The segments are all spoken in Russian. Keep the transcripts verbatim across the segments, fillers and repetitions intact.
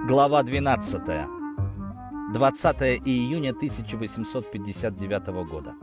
Глава двенадцатая. двадцатое июня тысяча восемьсот пятьдесят девятого года.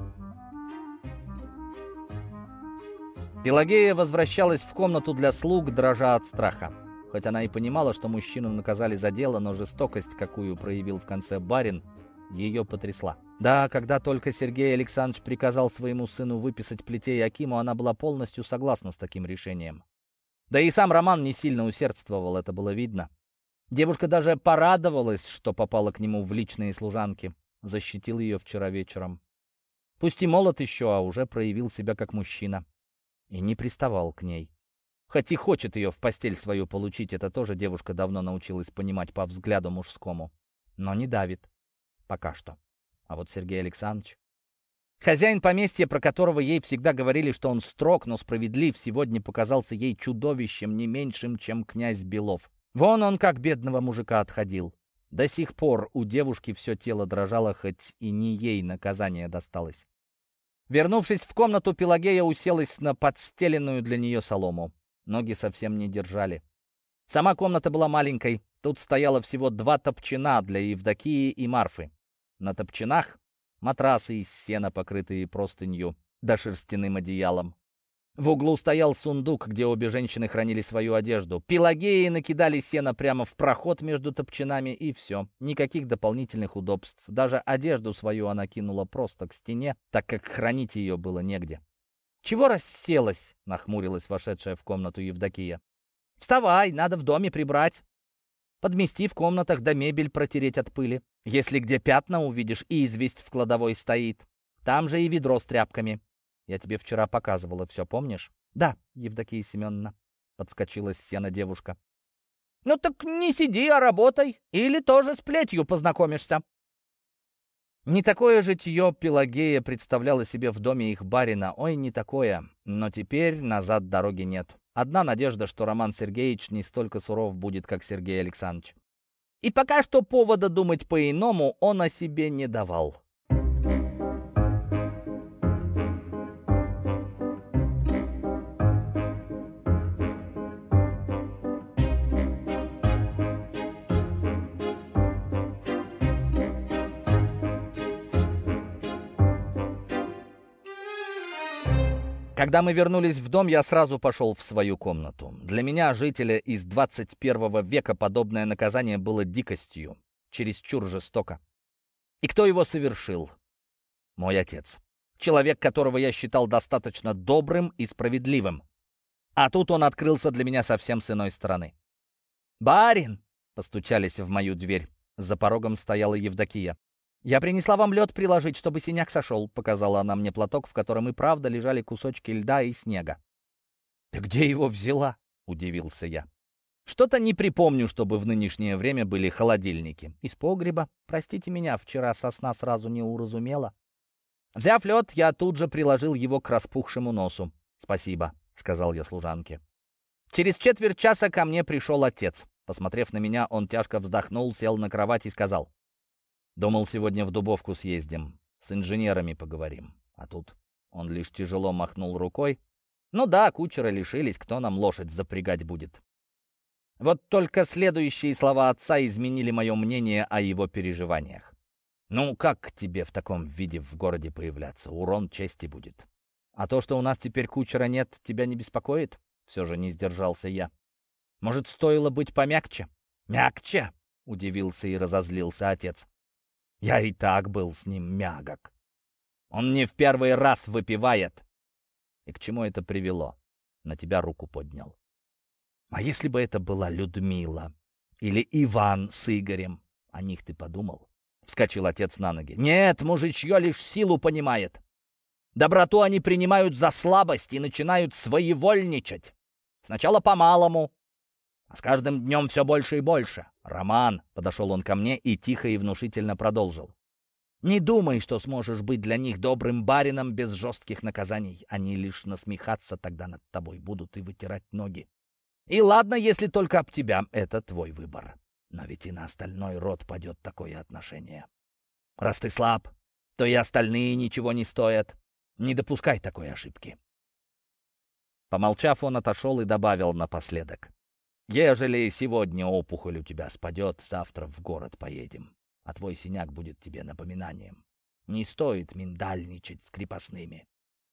Пелагея возвращалась в комнату для слуг, дрожа от страха. Хоть она и понимала, что мужчину наказали за дело, но жестокость, какую проявил в конце барин, ее потрясла. Да, когда только Сергей Александрович приказал своему сыну выписать Плетей Акиму, она была полностью согласна с таким решением. Да и сам Роман не сильно усердствовал, это было видно. Девушка даже порадовалась, что попала к нему в личные служанки. Защитил ее вчера вечером. Пусть и молод еще, а уже проявил себя как мужчина. И не приставал к ней. Хоть и хочет ее в постель свою получить, это тоже девушка давно научилась понимать по взгляду мужскому. Но не давит. Пока что. А вот Сергей Александрович... Хозяин поместья, про которого ей всегда говорили, что он строг, но справедлив, сегодня показался ей чудовищем не меньшим, чем князь Белов. Вон он как бедного мужика отходил. До сих пор у девушки все тело дрожало, хоть и не ей наказание досталось. Вернувшись в комнату, Пелагея уселась на подстеленную для нее солому. Ноги совсем не держали. Сама комната была маленькой. Тут стояло всего два топчина для Евдокии и Марфы. На топчинах матрасы из сена, покрытые простынью, да шерстяным одеялом. В углу стоял сундук, где обе женщины хранили свою одежду. Пелагеи накидали сено прямо в проход между топчинами, и все. Никаких дополнительных удобств. Даже одежду свою она кинула просто к стене, так как хранить ее было негде. «Чего расселась?» — нахмурилась вошедшая в комнату Евдокия. «Вставай, надо в доме прибрать. Подмести в комнатах, да мебель протереть от пыли. Если где пятна увидишь, и известь в кладовой стоит. Там же и ведро с тряпками. Я тебе вчера показывала, все помнишь?» «Да, Евдокия Семеновна», — подскочила с сена девушка. «Ну так не сиди, а работай, или тоже с плетью познакомишься». Не такое житье Пелагея представляла себе в доме их барина. Ой, не такое. Но теперь назад дороги нет. Одна надежда, что Роман Сергеевич не столько суров будет, как Сергей Александрович. И пока что повода думать по-иному он о себе не давал. Когда мы вернулись в дом, я сразу пошел в свою комнату. Для меня, жителя из двадцать первого века, подобное наказание было дикостью, чересчур жестоко. И кто его совершил? Мой отец. Человек, которого я считал достаточно добрым и справедливым. А тут он открылся для меня совсем с иной стороны. «Барин!» — постучались в мою дверь. За порогом стояла Евдокия. «Я принесла вам лед приложить, чтобы синяк сошел», — показала она мне платок, в котором и правда лежали кусочки льда и снега. «Ты где его взяла?» — удивился я. «Что-то не припомню, чтобы в нынешнее время были холодильники. Из погреба. Простите меня, вчера со сна сразу не уразумела». Взяв лед, я тут же приложил его к распухшему носу. «Спасибо», — сказал я служанке. Через четверть часа ко мне пришел отец. Посмотрев на меня, он тяжко вздохнул, сел на кровать и сказал: «Думал, сегодня в Дубовку съездим, с инженерами поговорим. А тут...» Он лишь тяжело махнул рукой. «Ну да, кучера лишились, кто нам лошадь запрягать будет?» Вот только следующие слова отца изменили мое мнение о его переживаниях. «Ну, как к тебе в таком виде в городе появляться? Урон чести будет. А то, что у нас теперь кучера нет, тебя не беспокоит?» Все же не сдержался я. «Может, стоило быть помягче?» «Мягче?» — удивился и разозлился отец. «Я и так был с ним мягок. Он не в первый раз выпивает. И к чему это привело? На тебя руку поднял. А если бы это была Людмила или Иван с Игорем? О них ты подумал?» Вскочил отец на ноги. «Нет, мужичье лишь силу понимает. Доброту они принимают за слабость и начинают своевольничать. Сначала по-малому, а с каждым днем все больше и больше. Роман», — подошел он ко мне и тихо и внушительно продолжил, «не думай, что сможешь быть для них добрым барином без жестких наказаний. Они лишь насмехаться тогда над тобой будут и вытирать ноги. И ладно, если только об тебя, это твой выбор. Но ведь и на остальной род падет такое отношение. Раз ты слаб, то и остальные ничего не стоят. Не допускай такой ошибки». Помолчав, он отошел и добавил напоследок: Ежели сегодня опухоль у тебя спадет, завтра в город поедем, а твой синяк будет тебе напоминанием. Не стоит миндальничать с крепостными».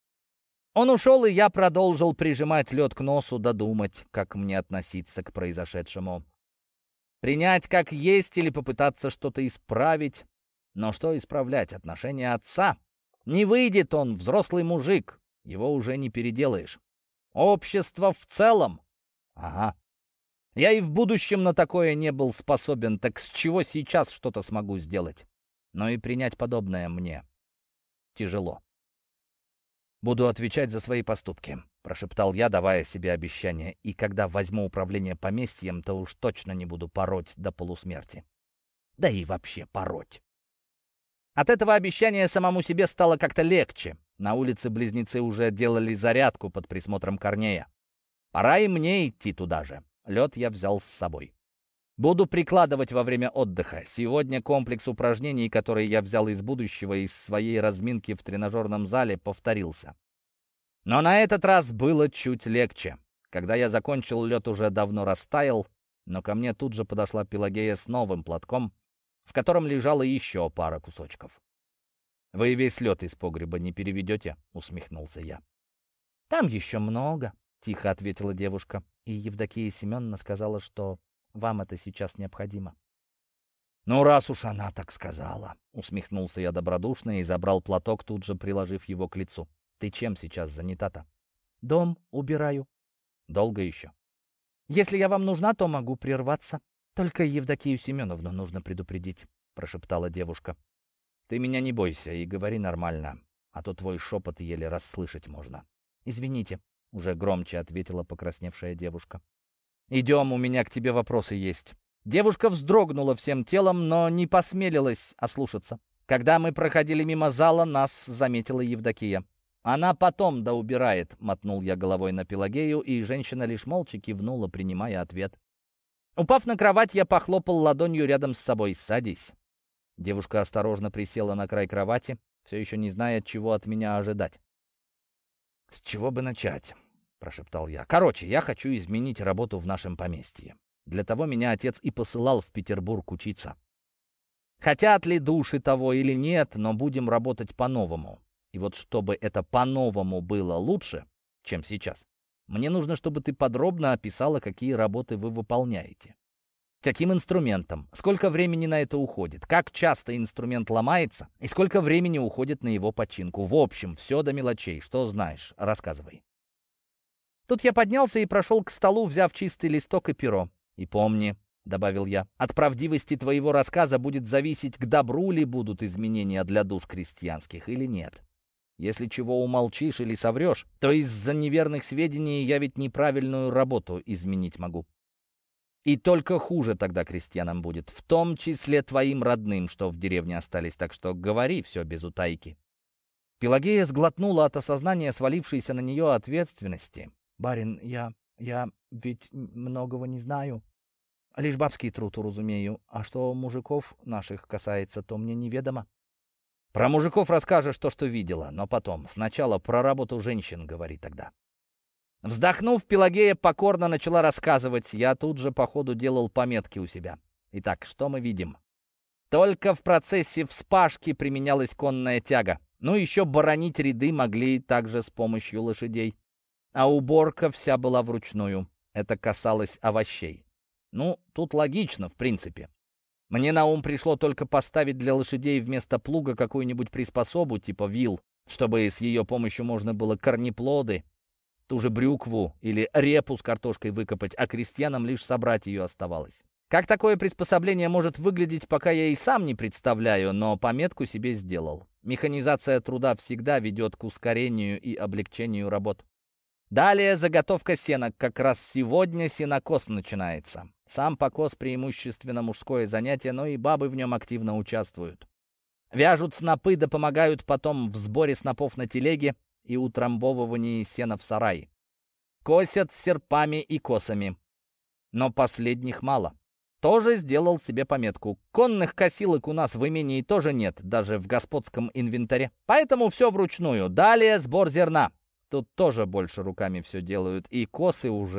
Он ушел, и я продолжил прижимать лед к носу, додумать, как мне относиться к произошедшему. Принять как есть или попытаться что-то исправить. Но что исправлять? Отношения отца? Не выйдет он, взрослый мужик. Его уже не переделаешь. Общество в целом? Ага. Я и в будущем на такое не был способен, так с чего сейчас что-то смогу сделать? Но и принять подобное мне тяжело. «Буду отвечать за свои поступки», — прошептал я, давая себе обещание. «И когда возьму управление поместьем, то уж точно не буду пороть до полусмерти. Да и вообще пороть». От этого обещания самому себе стало как-то легче. На улице близнецы уже делали зарядку под присмотром Корнея. Пора и мне идти туда же. Лед я взял с собой. Буду прикладывать во время отдыха. Сегодня комплекс упражнений, который я взял из будущего, из своей разминки в тренажерном зале, повторился. Но на этот раз было чуть легче. Когда я закончил, лед уже давно растаял, но ко мне тут же подошла Пелагея с новым платком, в котором лежала еще пара кусочков. «Вы весь лед из погреба не переведете?» — усмехнулся я. «Там еще много», — тихо ответила девушка. И Евдокия Семеновна сказала, что вам это сейчас необходимо. «Ну, раз уж она так сказала», — усмехнулся я добродушно и забрал платок, тут же приложив его к лицу. «Ты чем сейчас занята-то?» «Дом убираю». «Долго еще?» «Если я вам нужна, то могу прерваться. Только Евдокию Семеновну нужно предупредить», — прошептала девушка. «Ты меня не бойся и говори нормально, а то твой шепот еле расслышать можно». «Извините», — уже громче ответила покрасневшая девушка. «Идем, у меня к тебе вопросы есть». Девушка вздрогнула всем телом, но не посмелилась ослушаться. Когда мы проходили мимо зала, нас заметила Евдокия. «Она потом да убирает», — мотнул я головой на Пелагею, и женщина лишь молча кивнула, принимая ответ. Упав на кровать, я похлопал ладонью рядом с собой. «Садись». Девушка осторожно присела на край кровати, все еще не зная, чего от меня ожидать. «С чего бы начать?» — прошептал я. «Короче, я хочу изменить работу в нашем поместье. Для того меня отец и посылал в Петербург учиться. Хотят ли души того или нет, но будем работать по-новому. И вот чтобы это по-новому было лучше, чем сейчас, мне нужно, чтобы ты подробно описала, какие работы вы выполняете. Каким инструментом, сколько времени на это уходит, как часто инструмент ломается и сколько времени уходит на его починку. В общем, все до мелочей. Что знаешь, рассказывай». Тут я поднялся и прошел к столу, взяв чистый листок и перо. «И помни», — добавил я, — «от правдивости твоего рассказа будет зависеть, к добру ли будут изменения для душ крестьянских или нет. Если чего умолчишь или соврешь, то из-за неверных сведений я ведь неправильную работу изменить могу. И только хуже тогда крестьянам будет, в том числе твоим родным, что в деревне остались, так что говори все без утайки». Пелагея сглотнула от осознания свалившейся на нее ответственности. «Барин, я... я ведь многого не знаю. Лишь бабский труд уразумею. А что мужиков наших касается, то мне неведомо». «Про мужиков расскажешь то, что видела, но потом. Сначала про работу женщин говори тогда». Вздохнув, Пелагея покорно начала рассказывать. Я тут же по ходу делал пометки у себя. Итак, что мы видим? Только в процессе вспашки применялась конная тяга. Ну, еще боронить ряды могли также с помощью лошадей. А уборка вся была вручную. Это касалось овощей. Ну, тут логично, в принципе. Мне на ум пришло только поставить для лошадей вместо плуга какую-нибудь приспособу, типа вил, чтобы с ее помощью можно было корнеплоды, ту же брюкву или репу с картошкой выкопать, а крестьянам лишь собрать ее оставалось. Как такое приспособление может выглядеть, пока я и сам не представляю, но пометку себе сделал. Механизация труда всегда ведет к ускорению и облегчению работ. Далее заготовка сена. Как раз сегодня сенокос начинается. Сам покос преимущественно мужское занятие, но и бабы в нем активно участвуют. Вяжут снопы да помогают потом в сборе снопов на телеге и утрамбовывании сена в сарае. Косят серпами и косами. Но последних мало. Тоже сделал себе пометку. Конных косилок у нас в имении тоже нет, даже в господском инвентаре. Поэтому все вручную. Далее сбор зерна. Тут тоже больше руками все делают, и косы уже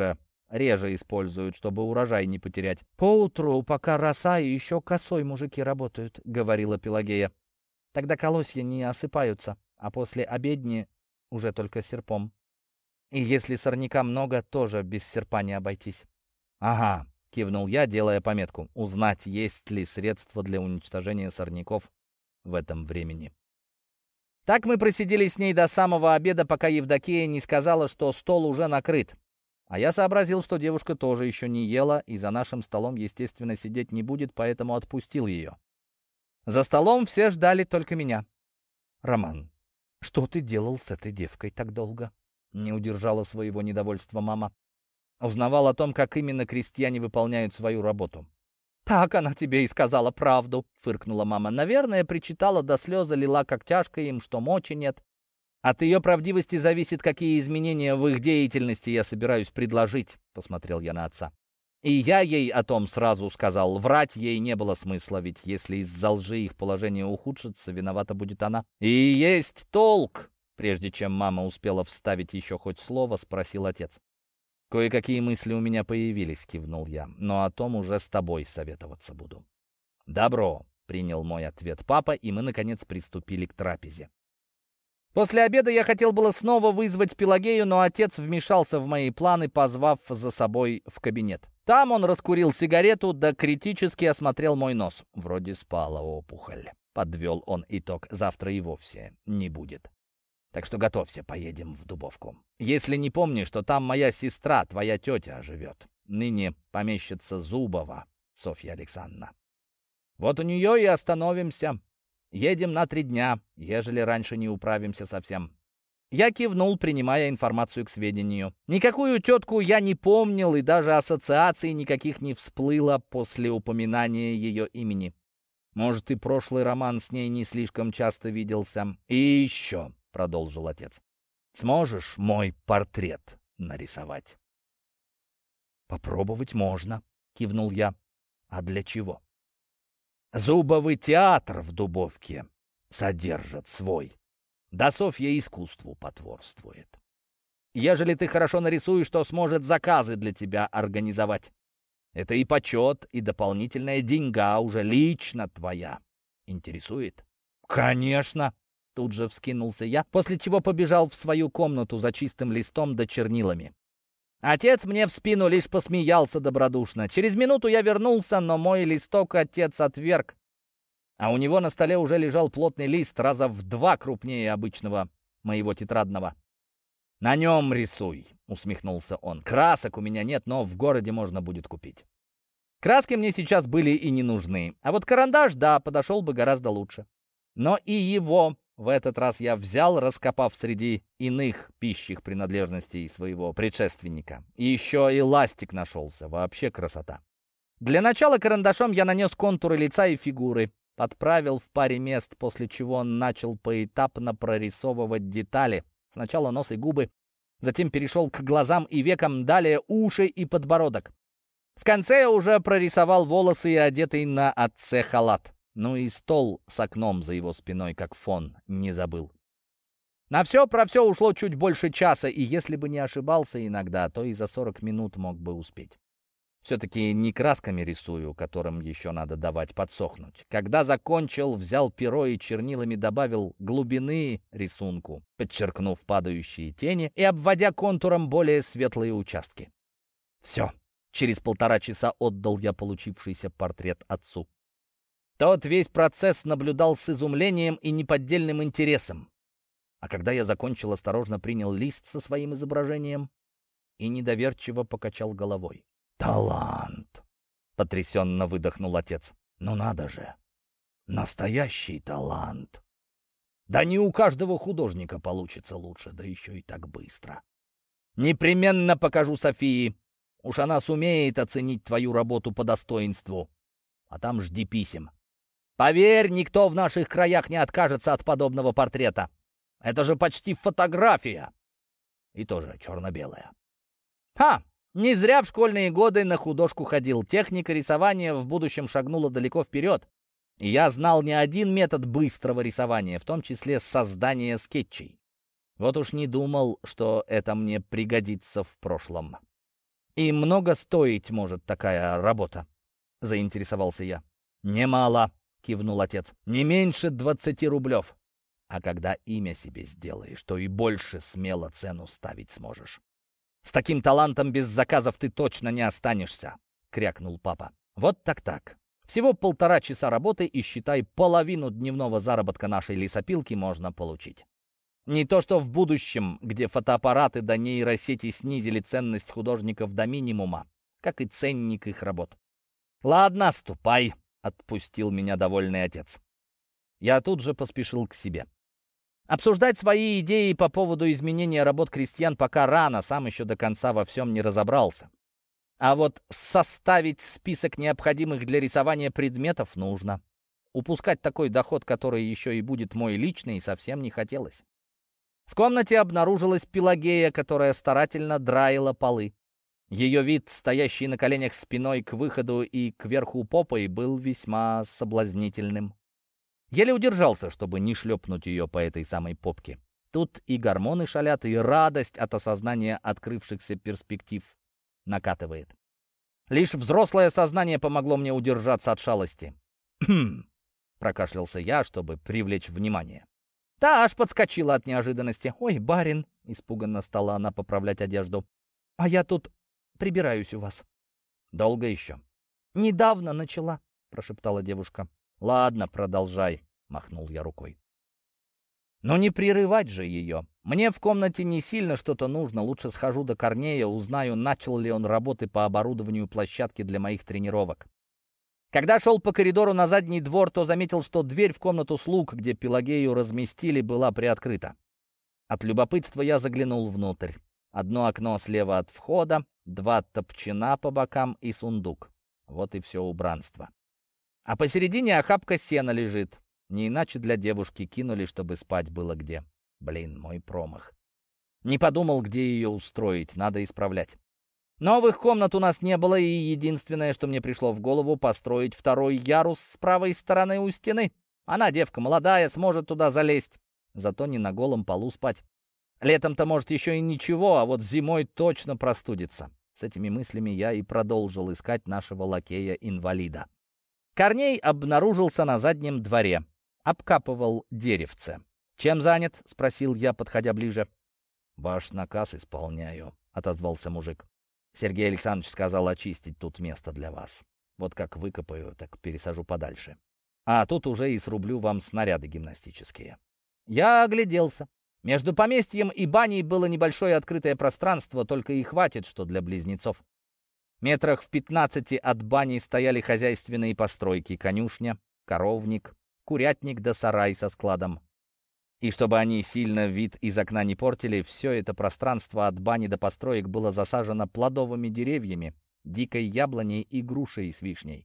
реже используют, чтобы урожай не потерять. «Поутру, пока роса, и еще косой мужики работают», — говорила Пелагея. «Тогда колосья не осыпаются, а после обедни уже только серпом. И если сорняка много, тоже без серпа не обойтись». «Ага», — кивнул я, делая пометку. «Узнать, есть ли средства для уничтожения сорняков в этом времени». Так мы просидели с ней до самого обеда, пока Евдокия не сказала, что стол уже накрыт. А я сообразил, что девушка тоже еще не ела, и за нашим столом, естественно, сидеть не будет, поэтому отпустил ее. За столом все ждали только меня. «Роман, что ты делал с этой девкой так долго?» Не удержала своего недовольства мама. Узнавал о том, как именно крестьяне выполняют свою работу. «Так она тебе и сказала правду», — фыркнула мама. «Наверное, причитала до слезы, лила, как тяжко им, что мочи нет. От ее правдивости зависит, какие изменения в их деятельности я собираюсь предложить», — посмотрел я на отца. И я ей о том сразу сказал. Врать ей не было смысла, ведь если из-за лжи их положение ухудшится, виновата будет она. «И есть толк!» Прежде чем мама успела вставить еще хоть слово, спросил отец. «Кое-какие мысли у меня появились», — кивнул я, «но о том уже с тобой советоваться буду». «Добро», — принял мой ответ папа, и мы, наконец, приступили к трапезе. После обеда я хотел было снова вызвать Пелагею, но отец вмешался в мои планы, позвав за собой в кабинет. Там он раскурил сигарету, да критически осмотрел мой нос. «Вроде спала опухоль», — подвел он итог, «завтра и вовсе не будет. Так что готовься, поедем в Дубовку. Если не помнишь, что там моя сестра, твоя тетя, живет. Ныне помещица Зубова, Софья Александровна. Вот у нее и остановимся. Едем на три дня, ежели раньше не управимся совсем». Я кивнул, принимая информацию к сведению. Никакую тетку я не помнил, и даже ассоциаций никаких не всплыло после упоминания ее имени. Может, и прошлый роман с ней не слишком часто виделся. «И еще», — продолжил отец, — «сможешь мой портрет нарисовать?» «Попробовать можно», — кивнул я. «А для чего?» «Зубовый театр в Дубовке содержит свой. Да Софья искусству потворствует. Ежели ты хорошо нарисуешь, то сможет заказы для тебя организовать. Это и почет, и дополнительная деньга уже лично твоя. Интересует?» «Конечно!» — тут же вскинулся я, после чего побежал в свою комнату за чистым листом да чернилами. Отец мне в спину лишь посмеялся добродушно. Через минуту я вернулся, но мой листок отец отверг. А у него на столе уже лежал плотный лист, раза в два крупнее обычного моего тетрадного. «На нем рисуй», — усмехнулся он. «Красок у меня нет, но в городе можно будет купить». Краски мне сейчас были и не нужны. А вот карандаш, да, подошел бы гораздо лучше. Но и его в этот раз я взял, раскопав среди иных пищих принадлежностей своего предшественника. И еще и ластик нашелся. Вообще красота. Для начала карандашом я нанес контуры лица и фигуры. Подправил в паре мест, после чего он начал поэтапно прорисовывать детали. Сначала нос и губы, затем перешел к глазам и векам, далее уши и подбородок. В конце я уже прорисовал волосы и одетый на отце халат. Ну и стол с окном за его спиной, как фон, не забыл. На все про все ушло чуть больше часа, и если бы не ошибался иногда, то и за сорок минут мог бы успеть. Все-таки не красками рисую, которым еще надо давать подсохнуть. Когда закончил, взял перо и чернилами добавил глубины рисунку, подчеркнув падающие тени и обводя контуром более светлые участки. Все. Через полтора часа отдал я получившийся портрет отцу. Тот весь процесс наблюдал с изумлением и неподдельным интересом. А когда я закончил, осторожно принял лист со своим изображением и недоверчиво покачал головой. «Талант!» — потрясенно выдохнул отец. «Ну надо же! Настоящий талант! Да не у каждого художника получится лучше, да еще и так быстро. Непременно покажу Софии. Уж она сумеет оценить твою работу по достоинству. А там жди писем. Поверь, никто в наших краях не откажется от подобного портрета. Это же почти фотография. И тоже черно-белая. Ха! Не зря в школьные годы на художку ходил. Техника рисования в будущем шагнула далеко вперед. И я знал не один метод быстрого рисования, в том числе создания скетчей. Вот уж не думал, что это мне пригодится в прошлом. «И много стоить может такая работа?» — заинтересовался я. «Немало», — кивнул отец. «Не меньше двадцати рублев. А когда имя себе сделаешь, то и больше смело цену ставить сможешь. С таким талантом без заказов ты точно не останешься», — крякнул папа. «Вот так-так. Всего полтора часа работы, и, считай, половину дневного заработка нашей лесопилки можно получить. Не то что в будущем, где фотоаппараты до нейросети снизили ценность художников до минимума, как и ценник их работ. «Ладно, ступай», — отпустил меня довольный отец. Я тут же поспешил к себе. Обсуждать свои идеи по поводу изменения работ крестьян пока рано, сам еще до конца во всем не разобрался. А вот составить список необходимых для рисования предметов нужно. Упускать такой доход, который еще и будет мой личный, совсем не хотелось. В комнате обнаружилась Пелагея, которая старательно драила полы. Ее вид, стоящий на коленях спиной к выходу и кверху попой, был весьма соблазнительным. Еле удержался, чтобы не шлепнуть ее по этой самой попке. Тут и гормоны шалят, и радость от осознания открывшихся перспектив накатывает. Лишь взрослое сознание помогло мне удержаться от шалости. «Хм!» — прокашлялся я, чтобы привлечь внимание. Та аж подскочила от неожиданности. «Ой, барин!» — испуганно стала она поправлять одежду. «А я тут прибираюсь у вас». «Долго еще?» «Недавно начала», — прошептала девушка. «Ладно, продолжай», — махнул я рукой. Но не прерывать же ее. Мне в комнате не сильно что-то нужно. Лучше схожу до Корнея, узнаю, начал ли он работы по оборудованию площадки для моих тренировок. Когда шел по коридору на задний двор, то заметил, что дверь в комнату слуг, где Пелагею разместили, была приоткрыта. От любопытства я заглянул внутрь. Одно окно слева от входа, два топчина по бокам и сундук. Вот и все убранство. А посередине охапка сена лежит. Не иначе для девушки кинули, чтобы спать было где. Блин, мой промах. Не подумал, где ее устроить, надо исправлять. Новых комнат у нас не было, и единственное, что мне пришло в голову, построить второй ярус с правой стороны у стены. Она, девка молодая, сможет туда залезть. Зато не на голом полу спать. Летом-то, может, еще и ничего, а вот зимой точно простудится. С этими мыслями я и продолжил искать нашего лакея-инвалида. Корней обнаружился на заднем дворе. Обкапывал деревце. «Чем занят?» — спросил я, подходя ближе. «Ваш наказ исполняю», — отозвался мужик. «Сергей Александрович сказал очистить тут место для вас. Вот как выкопаю, так пересажу подальше. А тут уже и срублю вам снаряды гимнастические». Я огляделся. Между поместьем и баней было небольшое открытое пространство, только и хватит, что для близнецов. Метрах в пятнадцати от бани стояли хозяйственные постройки: конюшня, коровник, курятник да сарай со складом. И чтобы они сильно вид из окна не портили, все это пространство от бани до построек было засажено плодовыми деревьями, дикой яблоней и грушей с вишней.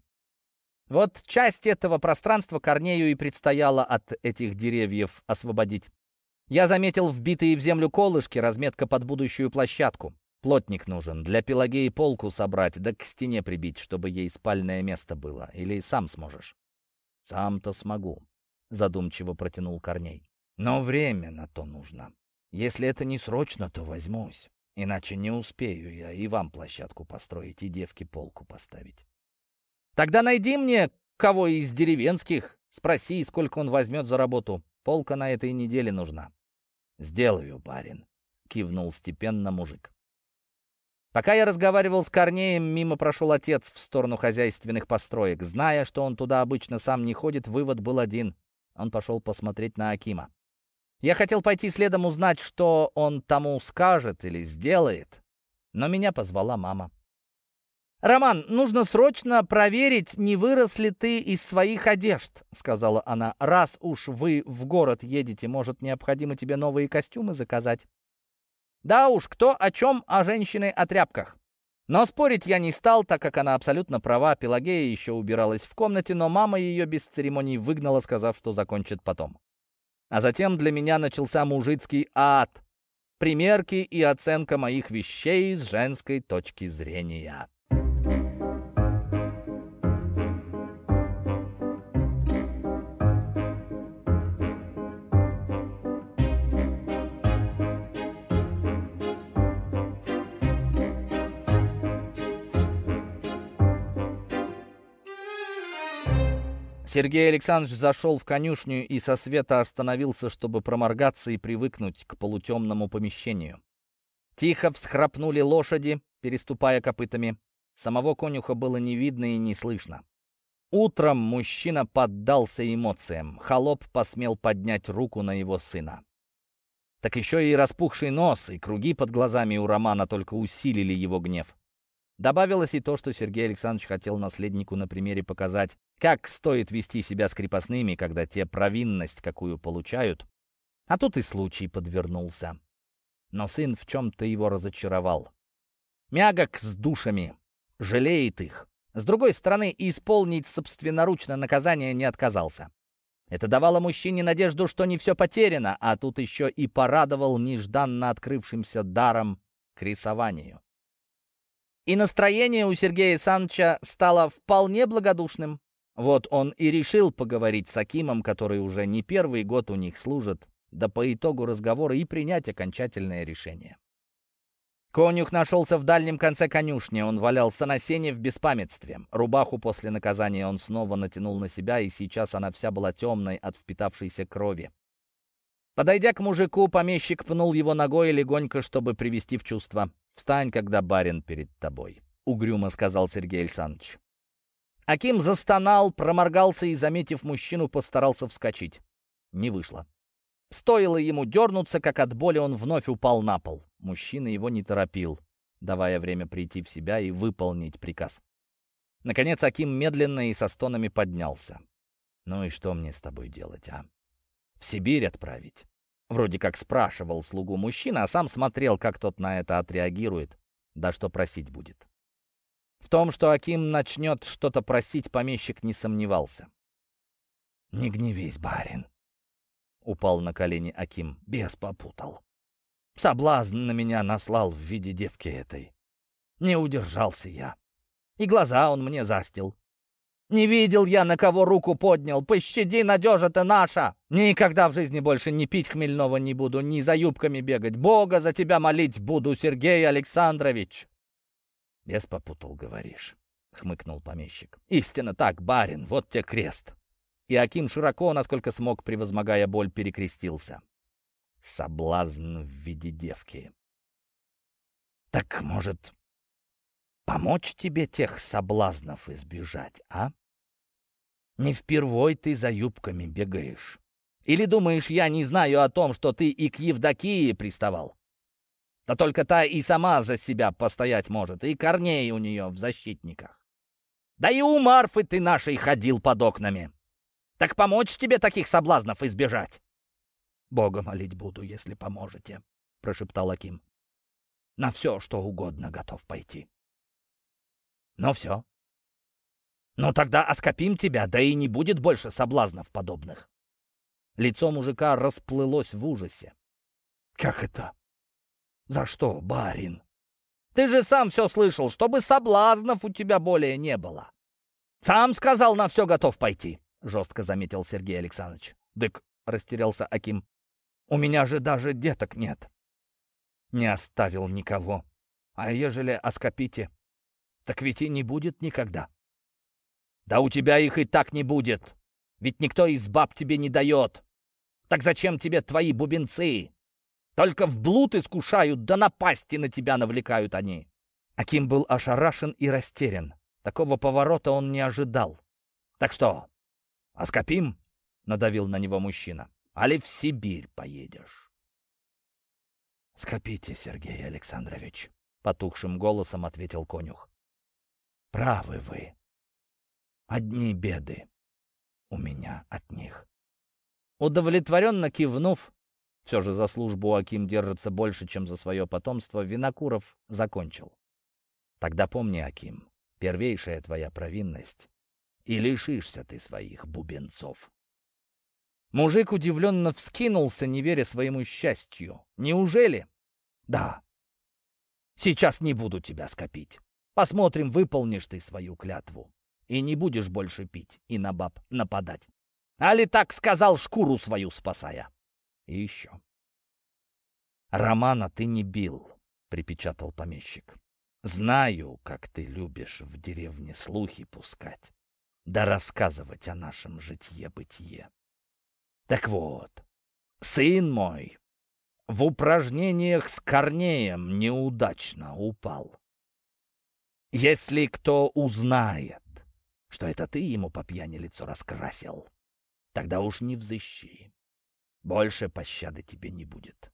Вот часть этого пространства Корнею и предстояло от этих деревьев освободить. Я заметил вбитые в землю колышки, разметка под будущую площадку. Плотник нужен, для Пелагеи полку собрать, да к стене прибить, чтобы ей спальное место было. Или сам сможешь? Сам-то смогу, задумчиво протянул Корней. Но время на то нужно. Если это не срочно, то возьмусь. Иначе не успею я и вам площадку построить, и девке полку поставить. Тогда найди мне кого из деревенских, спроси, сколько он возьмет за работу. Полка на этой неделе нужна. Сделаю, барин, кивнул степенно мужик. Пока я разговаривал с Корнеем, мимо прошел отец в сторону хозяйственных построек. Зная, что он туда обычно сам не ходит, вывод был один. Он пошел посмотреть на Акима. Я хотел пойти следом узнать, что он тому скажет или сделает, но меня позвала мама. «Роман, нужно срочно проверить, не вырос ли ты из своих одежд», — сказала она. «Раз уж вы в город едете, может, необходимо тебе новые костюмы заказать?» Да уж, кто о чем, а женщины о тряпках. Но спорить я не стал, так как она абсолютно права. Пелагея еще убиралась в комнате, но мама ее без церемоний выгнала, сказав, что закончит потом. А затем для меня начался мужицкий ад. Примерки и оценка моих вещей с женской точки зрения. Сергей Александрович зашел в конюшню и со света остановился, чтобы проморгаться и привыкнуть к полутемному помещению. Тихо всхрапнули лошади, переступая копытами. Самого конюха было не видно и не слышно. Утром мужчина поддался эмоциям. Холоп посмел поднять руку на его сына. Так еще и распухший нос, и круги под глазами у Романа только усилили его гнев. Добавилось и то, что Сергей Александрович хотел наследнику на примере показать, как стоит вести себя с крепостными, когда те провинность какую получают. А тут и случай подвернулся. Но сын в чем-то его разочаровал. Мягок с душами, жалеет их. С другой стороны, исполнить собственноручно наказание не отказался. Это давало мужчине надежду, что не все потеряно, а тут еще и порадовал нежданно открывшимся даром к рисованию. И настроение у Сергея Саныча стало вполне благодушным. Вот он и решил поговорить с Акимом, который уже не первый год у них служит, да по итогу разговора и принять окончательное решение. Конюх нашелся в дальнем конце конюшни, он валялся на сене в беспамятстве. Рубаху после наказания он снова натянул на себя, и сейчас она вся была темной от впитавшейся крови. Подойдя к мужику, помещик пнул его ногой легонько, чтобы привести в чувство. «Встань, когда барин перед тобой», — угрюмо сказал Сергей Александрович. Аким застонал, проморгался и, заметив мужчину, постарался вскочить. Не вышло. Стоило ему дернуться, как от боли он вновь упал на пол. Мужчина его не торопил, давая время прийти в себя и выполнить приказ. Наконец Аким медленно и со стонами поднялся. «Ну и что мне с тобой делать, а? В Сибирь отправить?» Вроде как спрашивал слугу мужчина, а сам смотрел, как тот на это отреагирует, да что просить будет. В том, что Аким начнет что-то просить, помещик не сомневался. «Не гневись, барин», — упал на колени Аким. «Бес попутал. Соблазн на меня наслал в виде девки этой. Не удержался я. И глаза он мне застил. Не видел я, на кого руку поднял. Пощади, надежа-то наша. Никогда в жизни больше ни пить хмельного не буду, ни за юбками бегать. Бога за тебя молить буду, Сергей Александрович». «Бес попутал, говоришь», — хмыкнул помещик. «Истинно так, барин, вот те крест». И Аким широко, насколько смог, превозмогая боль, перекрестился. Соблазн в виде девки. «Так, может, помочь тебе тех соблазнов избежать, а? Не впервой ты за юбками бегаешь. Или думаешь, я не знаю о том, что ты и к Евдокии приставал? Да только та и сама за себя постоять может, и Корней у нее в защитниках. Да и у Марфы ты нашей ходил под окнами. Так помочь тебе таких соблазнов избежать?» «Бога молить буду, если поможете», — прошептал Аким. «На все, что угодно готов пойти». «Ну все. Ну тогда оскопим тебя, да и не будет больше соблазнов подобных». Лицо мужика расплылось в ужасе. «Как это? За что, барин? Ты же сам все слышал, чтобы соблазнов у тебя более не было. Сам сказал, на все готов пойти», — жестко заметил Сергей Александрович. «Дык», — растерялся Аким, — «у меня же даже деток нет. Не оставил никого. А ежели оскопите, так ведь и не будет никогда». «Да у тебя их и так не будет. Ведь никто из баб тебе не дает. Так зачем тебе твои бубенцы? Только в блуд искушают, да напасти на тебя навлекают они». Аким был ошарашен и растерян. Такого поворота он не ожидал. «Так что, оскопим?» — надавил на него мужчина. «Али в Сибирь поедешь?» «Скопите, Сергей Александрович», — потухшим голосом ответил конюх. «Правы вы. Одни беды у меня от них». Удовлетворенно кивнув, все же за службу Аким держится больше, чем за свое потомство, Винокуров закончил. «Тогда помни, Аким, первейшая твоя провинность, и лишишься ты своих бубенцов». Мужик удивленно вскинулся, не веря своему счастью. «Неужели?» «Да. Сейчас не буду тебя скопить. Посмотрим, выполнишь ты свою клятву. И не будешь больше пить и на баб нападать. Али так сказал, шкуру свою спасая. И еще. Романа ты не бил», — припечатал помещик. «Знаю, как ты любишь в деревне слухи пускать. да рассказывать о нашем житье-бытие. Так вот, сын мой в упражнениях с Корнеем неудачно упал. Если кто узнает, что это ты ему по пьяни лицо раскрасил, тогда уж не взыщи. Больше пощады тебе не будет.